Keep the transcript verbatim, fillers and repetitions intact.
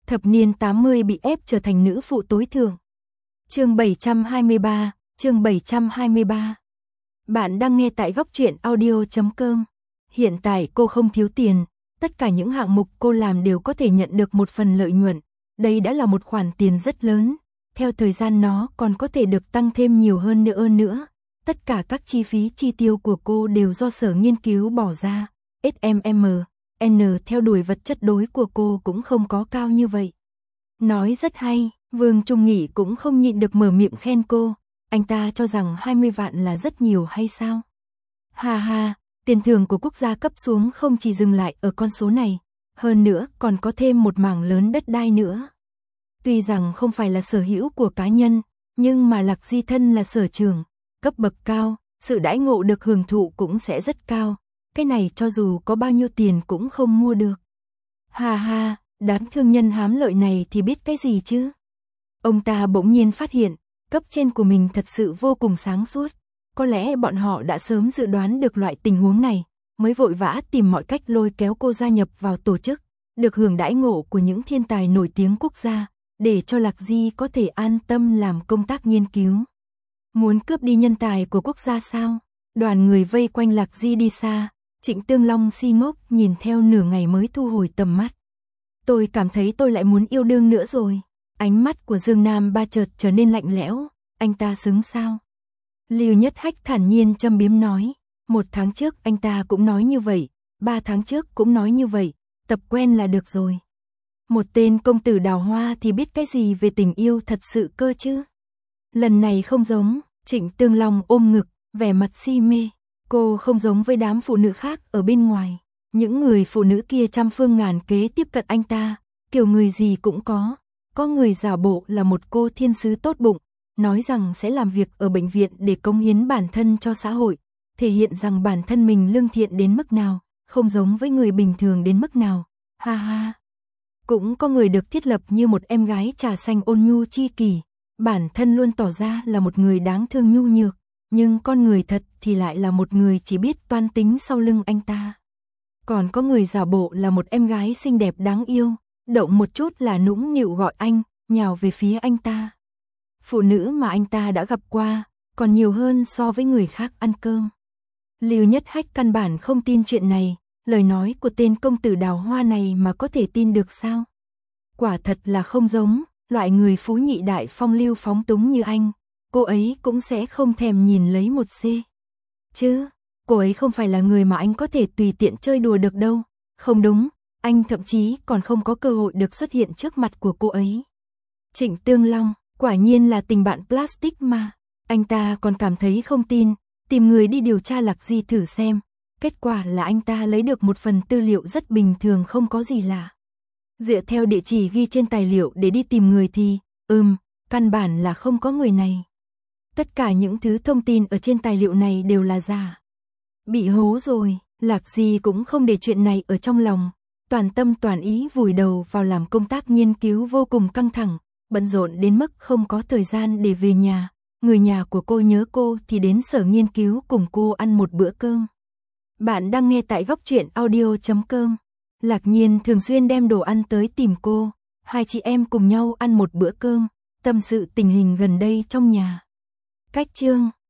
Thập niên tám mươi bị ép trở thành nữ phụ tối thượng. Chương bảy trăm hai mươi ba, chương bảy trăm hai mươi ba. Bạn đang nghe tại góc truyện audio chấm com. Hiện tại cô không thiếu tiền, tất cả những hạng mục cô làm đều có thể nhận được một phần lợi nhuận. Đây đã là một khoản tiền rất lớn, theo thời gian nó còn có thể được tăng thêm nhiều hơn nữa nữa. Tất cả các chi phí chi tiêu của cô đều do sở nghiên cứu bỏ ra. ét em em en theo đuổi vật chất đối của cô cũng không có cao như vậy. Nói rất hay, Vương Trung Nghị cũng không nhịn được mở miệng khen cô. Anh ta cho rằng hai mươi vạn là rất nhiều hay sao? Ha ha, tiền thưởng của quốc gia cấp xuống không chỉ dừng lại ở con số này, hơn nữa còn có thêm một mảng lớn đất đai nữa. Tuy rằng không phải là sở hữu của cá nhân, nhưng mà Lạc Di thân là sở trưởng, cấp bậc cao, sự đãi ngộ được hưởng thụ cũng sẽ rất cao. Cái này cho dù có bao nhiêu tiền cũng không mua được. Ha ha, đám thương nhân hám lợi này thì biết cái gì chứ? Ông ta bỗng nhiên phát hiện, cấp trên của mình thật sự vô cùng sáng suốt. Có lẽ bọn họ đã sớm dự đoán được loại tình huống này, mới vội vã tìm mọi cách lôi kéo cô gia nhập vào tổ chức, được hưởng đãi ngộ của những thiên tài nổi tiếng quốc gia, để cho Lạc Di có thể an tâm làm công tác nghiên cứu. Muốn cướp đi nhân tài của quốc gia sao? Đoàn người vây quanh Lạc Di đi xa, Trịnh Tương Long si ngốc nhìn theo nửa ngày mới thu hồi tầm mắt. Tôi cảm thấy tôi lại muốn yêu đương nữa rồi. Ánh mắt của Dương Nam Ba chợt trở nên lạnh lẽo, anh ta xứng sao? Lưu Nhất Hách thản nhiên châm biếm nói, một tháng trước anh ta cũng nói như vậy, ba tháng trước cũng nói như vậy, tập quen là được rồi. Một tên công tử đào hoa thì biết cái gì về tình yêu thật sự cơ chứ? Lần này không giống, Trịnh Tương Long ôm ngực, vẻ mặt si mê. Cô không giống với đám phụ nữ khác ở bên ngoài. Những người phụ nữ kia trăm phương ngàn kế tiếp cận anh ta, kiểu người gì cũng có. Có người giả bộ là một cô thiên sứ tốt bụng, nói rằng sẽ làm việc ở bệnh viện để cống hiến bản thân cho xã hội, thể hiện rằng bản thân mình lương thiện đến mức nào, không giống với người bình thường đến mức nào. Ha ha. Cũng có người được thiết lập như một em gái trà xanh ôn nhu chi kỷ, bản thân luôn tỏ ra là một người đáng thương nhu nhược, nhưng con người thật thì lại là một người chỉ biết toan tính sau lưng anh ta. Còn có người giả bộ là một em gái xinh đẹp đáng yêu, động một chút là nũng nịu gọi anh, nhào về phía anh ta. Phụ nữ mà anh ta đã gặp qua, còn nhiều hơn so với người khác ăn cơm. Lưu Nhất Hách căn bản không tin chuyện này, lời nói của tên công tử đào hoa này mà có thể tin được sao? Quả thật là không giống, loại người phú nhị đại phong lưu phóng túng như anh, cô ấy cũng sẽ không thèm nhìn lấy một c. Chứ, cô ấy không phải là người mà anh có thể tùy tiện chơi đùa được đâu. Không đúng, anh thậm chí còn không có cơ hội được xuất hiện trước mặt của cô ấy. Trịnh Tương Long, quả nhiên là tình bạn plastic mà. Anh ta còn cảm thấy không tin, tìm người đi điều tra Lạc Di thử xem. Kết quả là anh ta lấy được một phần tư liệu rất bình thường không có gì lạ. Dựa theo địa chỉ ghi trên tài liệu để đi tìm người thì, ừm, căn bản là không có người này. Tất cả những thứ thông tin ở trên tài liệu này đều là giả. Bị hố rồi, Lạc Di cũng không để chuyện này ở trong lòng, toàn tâm toàn ý vùi đầu vào làm công tác nghiên cứu vô cùng căng thẳng, bận rộn đến mức không có thời gian để về nhà. Người nhà của cô nhớ cô thì đến sở nghiên cứu cùng cô ăn một bữa cơm. Bạn đang nghe tại góc truyện audio chấm com. Lạc Nhiên thường xuyên đem đồ ăn tới tìm cô, hai chị em cùng nhau ăn một bữa cơm, tâm sự tình hình gần đây trong nhà. Cách chương